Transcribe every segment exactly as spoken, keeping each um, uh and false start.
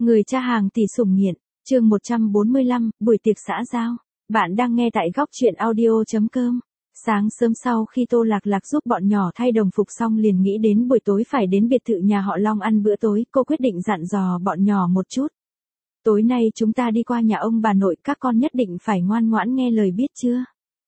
Người cha hàng tỷ sủng nghiện, chương một trăm bốn mươi lăm, buổi tiệc xã giao. Bạn đang nghe tại góc truyện audio chấm com. Sáng sớm sau khi Tô Lạc Lạc giúp bọn nhỏ thay đồng phục xong liền nghĩ đến buổi tối phải đến biệt thự nhà họ Long ăn bữa tối, cô quyết định dặn dò bọn nhỏ một chút. Tối nay chúng ta đi qua nhà ông bà nội, các con nhất định phải ngoan ngoãn nghe lời biết chưa?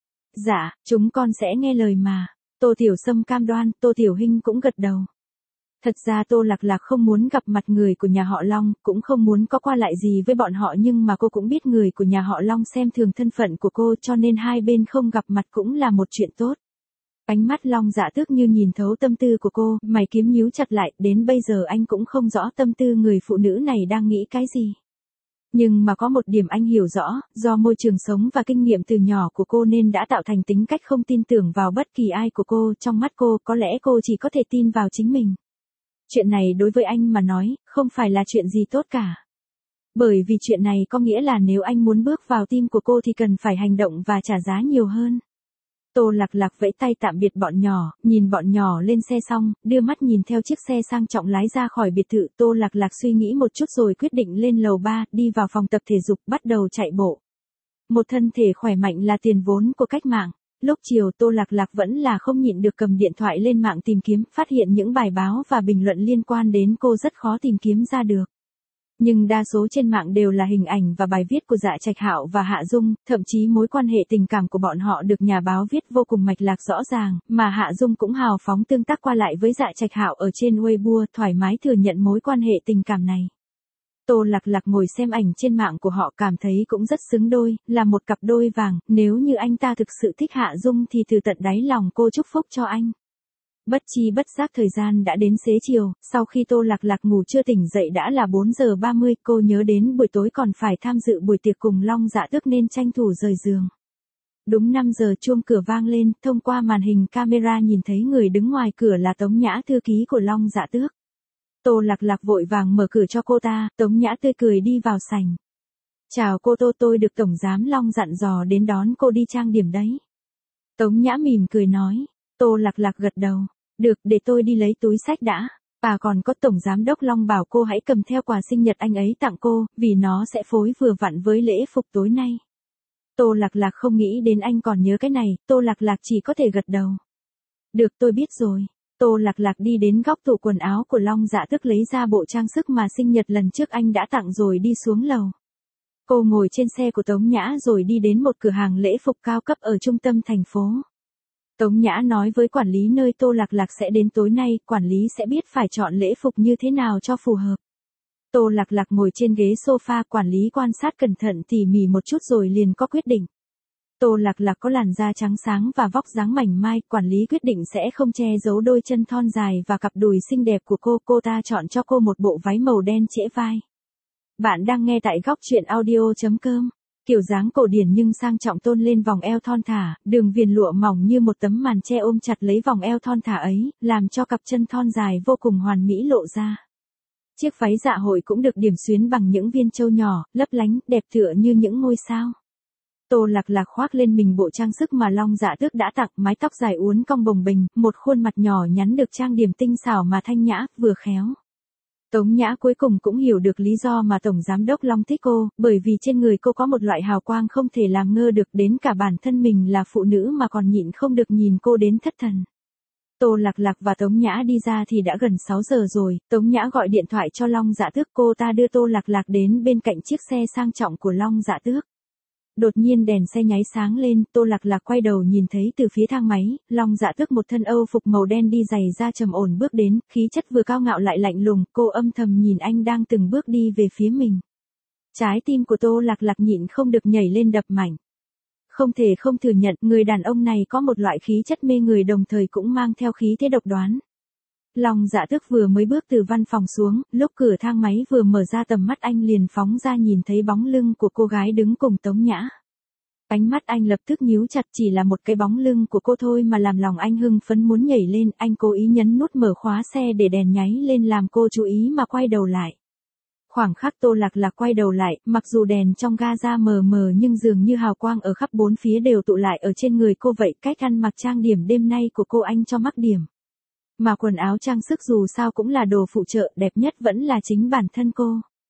Dạ, chúng con sẽ nghe lời mà. Tô Tiểu Sâm cam đoan, Tô Tiểu Hinh cũng gật đầu. Thật ra Tô Lạc Lạc không muốn gặp mặt người của nhà họ Long, cũng không muốn có qua lại gì với bọn họ, nhưng mà cô cũng biết người của nhà họ Long xem thường thân phận của cô, cho nên hai bên không gặp mặt cũng là một chuyện tốt. Ánh mắt Long Dạ Tước như nhìn thấu tâm tư của cô, mày kiếm nhíu chặt lại, đến bây giờ anh cũng không rõ tâm tư người phụ nữ này đang nghĩ cái gì. Nhưng mà có một điểm anh hiểu rõ, do môi trường sống và kinh nghiệm từ nhỏ của cô nên đã tạo thành tính cách không tin tưởng vào bất kỳ ai của cô, trong mắt cô có lẽ cô chỉ có thể tin vào chính mình. Chuyện này đối với anh mà nói, không phải là chuyện gì tốt cả. Bởi vì chuyện này có nghĩa là nếu anh muốn bước vào tim của cô thì cần phải hành động và trả giá nhiều hơn. Tô Lạc Lạc vẫy tay tạm biệt bọn nhỏ, nhìn bọn nhỏ lên xe xong, đưa mắt nhìn theo chiếc xe sang trọng lái ra khỏi biệt thự. Tô Lạc Lạc suy nghĩ một chút rồi quyết định lên lầu ba, đi vào phòng tập thể dục, bắt đầu chạy bộ. Một thân thể khỏe mạnh là tiền vốn của cách mạng. Lúc chiều Tô Lạc Lạc vẫn là không nhịn được cầm điện thoại lên mạng tìm kiếm, phát hiện những bài báo và bình luận liên quan đến cô rất khó tìm kiếm ra được. Nhưng đa số trên mạng đều là hình ảnh và bài viết của Dạ Trạch Hạo và Hạ Dung, thậm chí mối quan hệ tình cảm của bọn họ được nhà báo viết vô cùng mạch lạc rõ ràng, mà Hạ Dung cũng hào phóng tương tác qua lại với Dạ Trạch Hạo ở trên Weibo, thoải mái thừa nhận mối quan hệ tình cảm này. Tô Lạc Lạc ngồi xem ảnh trên mạng của họ cảm thấy cũng rất xứng đôi, là một cặp đôi vàng, nếu như anh ta thực sự thích Hạ Dung thì từ tận đáy lòng cô chúc phúc cho anh. Bất chi bất giác thời gian đã đến xế chiều, sau khi Tô Lạc Lạc ngủ chưa tỉnh dậy đã là bốn giờ ba mươi, cô nhớ đến buổi tối còn phải tham dự buổi tiệc cùng Long Dạ Tước nên tranh thủ rời giường. Đúng năm giờ chuông cửa vang lên, thông qua màn hình camera nhìn thấy người đứng ngoài cửa là Tống Nhã, thư ký của Long Dạ Tước. Tô Lạc Lạc vội vàng mở cửa cho cô ta, Tống Nhã tươi cười đi vào sảnh. Chào cô Tô, tôi được Tổng Giám Long dặn dò đến đón cô đi trang điểm đấy. Tống Nhã mỉm cười nói. Tô Lạc Lạc gật đầu. Được, để tôi đi lấy túi xách đã. À còn có Tổng Giám Đốc Long bảo cô hãy cầm theo quà sinh nhật anh ấy tặng cô, vì nó sẽ phối vừa vặn với lễ phục tối nay. Tô Lạc Lạc không nghĩ đến anh còn nhớ cái này, Tô Lạc Lạc chỉ có thể gật đầu. Được, tôi biết rồi. Tô Lạc Lạc đi đến góc tủ quần áo của Long Dạ Tước lấy ra bộ trang sức mà sinh nhật lần trước anh đã tặng rồi đi xuống lầu. Cô ngồi trên xe của Tống Nhã rồi đi đến một cửa hàng lễ phục cao cấp ở trung tâm thành phố. Tống Nhã nói với quản lý nơi Tô Lạc Lạc sẽ đến tối nay, quản lý sẽ biết phải chọn lễ phục như thế nào cho phù hợp. Tô Lạc Lạc ngồi trên ghế sofa, quản lý quan sát cẩn thận tỉ mỉ một chút rồi liền có quyết định. Tô Lạc Lạc có làn da trắng sáng và vóc dáng mảnh mai, quản lý quyết định sẽ không che giấu đôi chân thon dài và cặp đùi xinh đẹp của cô, cô ta chọn cho cô một bộ váy màu đen trễ vai. Bạn đang nghe tại góc truyện audio chấm com. Kiểu dáng cổ điển nhưng sang trọng tôn lên vòng eo thon thả, đường viền lụa mỏng như một tấm màn che ôm chặt lấy vòng eo thon thả ấy, làm cho cặp chân thon dài vô cùng hoàn mỹ lộ ra. Chiếc váy dạ hội cũng được điểm xuyến bằng những viên châu nhỏ, lấp lánh, đẹp tựa như những ngôi sao. Tô Lạc Lạc khoác lên mình bộ trang sức mà Long Dạ Tước đã tặng, mái tóc dài uốn cong bồng bềnh, một khuôn mặt nhỏ nhắn được trang điểm tinh xảo mà thanh nhã, vừa khéo. Tống Nhã cuối cùng cũng hiểu được lý do mà Tổng Giám Đốc Long thích cô, bởi vì trên người cô có một loại hào quang không thể làm ngơ được, đến cả bản thân mình là phụ nữ mà còn nhịn không được nhìn cô đến thất thần. Tô Lạc Lạc và Tống Nhã đi ra thì đã gần sáu giờ rồi, Tống Nhã gọi điện thoại cho Long Dạ Tước, cô ta đưa Tô Lạc Lạc đến bên cạnh chiếc xe sang trọng của Long Dạ Tước. Đột nhiên đèn xe nháy sáng lên, Tô Lạc Lạc quay đầu nhìn thấy từ phía thang máy, Long Dạ Tước một thân Âu phục màu đen đi giày da trầm ổn bước đến, khí chất vừa cao ngạo lại lạnh lùng, cô âm thầm nhìn anh đang từng bước đi về phía mình. Trái tim của Tô Lạc Lạc nhịn không được nhảy lên đập mạnh. Không thể không thừa nhận, người đàn ông này có một loại khí chất mê người đồng thời cũng mang theo khí thế độc đoán. Long Dạ Tước vừa mới bước từ văn phòng xuống, lúc cửa thang máy vừa mở ra tầm mắt anh liền phóng ra nhìn thấy bóng lưng của cô gái đứng cùng Tống Nhã. Ánh mắt anh lập tức nhíu chặt, chỉ là một cái bóng lưng của cô thôi mà làm lòng anh hưng phấn muốn nhảy lên, anh cố ý nhấn nút mở khóa xe để đèn nháy lên làm cô chú ý mà quay đầu lại. Khoảng khắc Tô Lạc Lạc quay đầu lại, mặc dù đèn trong ga ra mờ mờ nhưng dường như hào quang ở khắp bốn phía đều tụ lại ở trên người cô vậy, cách ăn mặc trang điểm đêm nay của cô anh cho mắc điểm. Mà quần áo trang sức dù sao cũng là đồ phụ trợ, đẹp nhất vẫn là chính bản thân cô.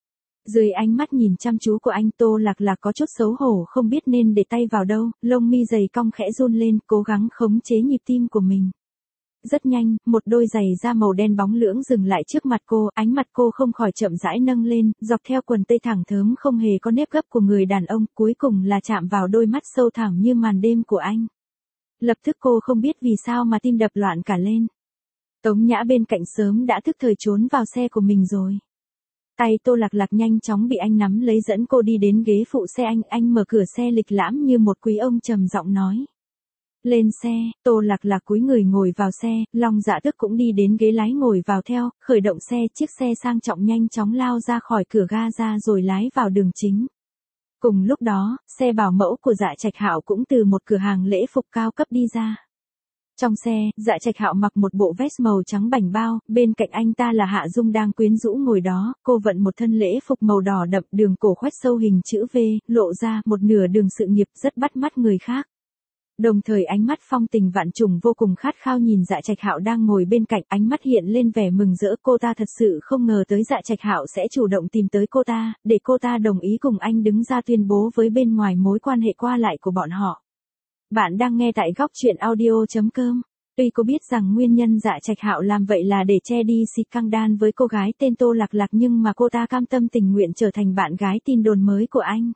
Dưới ánh mắt nhìn chăm chú của anh, Tô Lạc Lạc có chút xấu hổ không biết nên để tay vào đâu, lông mi dày cong khẽ run lên, cố gắng khống chế nhịp tim của mình. Rất nhanh, một đôi giày da màu đen bóng lưỡng dừng lại trước mặt cô, ánh mặt cô không khỏi chậm rãi nâng lên, dọc theo quần tây thẳng thớm không hề có nếp gấp của người đàn ông, cuối cùng là chạm vào đôi mắt sâu thẳm như màn đêm của anh. Lập tức cô không biết vì sao mà tim đập loạn cả lên. Tống Nhã bên cạnh sớm đã thức thời trốn vào xe của mình rồi. Tay Tô Lạc Lạc nhanh chóng bị anh nắm lấy dẫn cô đi đến ghế phụ xe anh, anh mở cửa xe lịch lãm như một quý ông trầm giọng nói. Lên xe, Tô Lạc Lạc cúi người ngồi vào xe, Long Dạ Tức cũng đi đến ghế lái ngồi vào theo, khởi động xe, chiếc xe sang trọng nhanh chóng lao ra khỏi cửa ga ra rồi lái vào đường chính. Cùng lúc đó, xe bảo mẫu của Dạ Trạch Hạo cũng từ một cửa hàng lễ phục cao cấp đi ra. Trong xe, Dạ Trạch Hạo mặc một bộ vest màu trắng bảnh bao, bên cạnh anh ta là Hạ Dung đang quyến rũ ngồi đó, cô vận một thân lễ phục màu đỏ đậm, đường cổ khoét sâu hình chữ V, lộ ra một nửa đường sự nghiệp rất bắt mắt người khác. Đồng thời ánh mắt phong tình vạn trùng vô cùng khát khao nhìn Dạ Trạch Hạo đang ngồi bên cạnh, ánh mắt hiện lên vẻ mừng rỡ, cô ta thật sự không ngờ tới Dạ Trạch Hạo sẽ chủ động tìm tới cô ta, để cô ta đồng ý cùng anh đứng ra tuyên bố với bên ngoài mối quan hệ qua lại của bọn họ. Bạn đang nghe tại góc truyện audio chấm com. Tuy cô biết rằng nguyên nhân Dạ Trạch Hạo làm vậy là để che đi scandal với cô gái tên Tô Lạc Lạc, nhưng mà cô ta cam tâm tình nguyện trở thành bạn gái tin đồn mới của anh.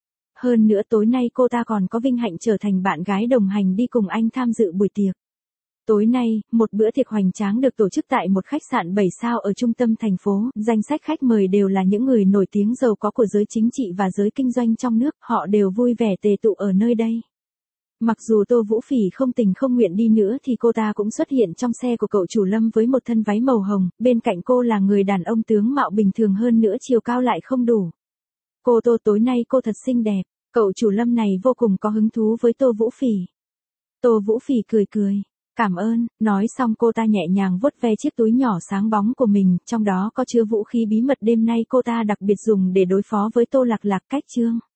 Hơn nữa tối nay cô ta còn có vinh hạnh trở thành bạn gái đồng hành đi cùng anh tham dự buổi tiệc. Tối nay, một bữa tiệc hoành tráng được tổ chức tại một khách sạn bảy sao ở trung tâm thành phố, danh sách khách mời đều là những người nổi tiếng giàu có của giới chính trị và giới kinh doanh trong nước, họ đều vui vẻ tề tụ ở nơi đây. Mặc dù Tô Vũ Phỉ không tình không nguyện đi nữa thì cô ta cũng xuất hiện trong xe của cậu chủ Lâm với một thân váy màu hồng, bên cạnh cô là người đàn ông tướng mạo bình thường hơn nữa chiều cao lại không đủ. Cô Tô tối nay cô thật xinh đẹp, cậu chủ Lâm này vô cùng có hứng thú với Tô Vũ Phỉ. Tô Vũ Phỉ cười cười, cảm ơn, nói xong cô ta nhẹ nhàng vuốt ve chiếc túi nhỏ sáng bóng của mình, trong đó có chứa vũ khí bí mật đêm nay cô ta đặc biệt dùng để đối phó với Tô Lạc Lạc. Cách chương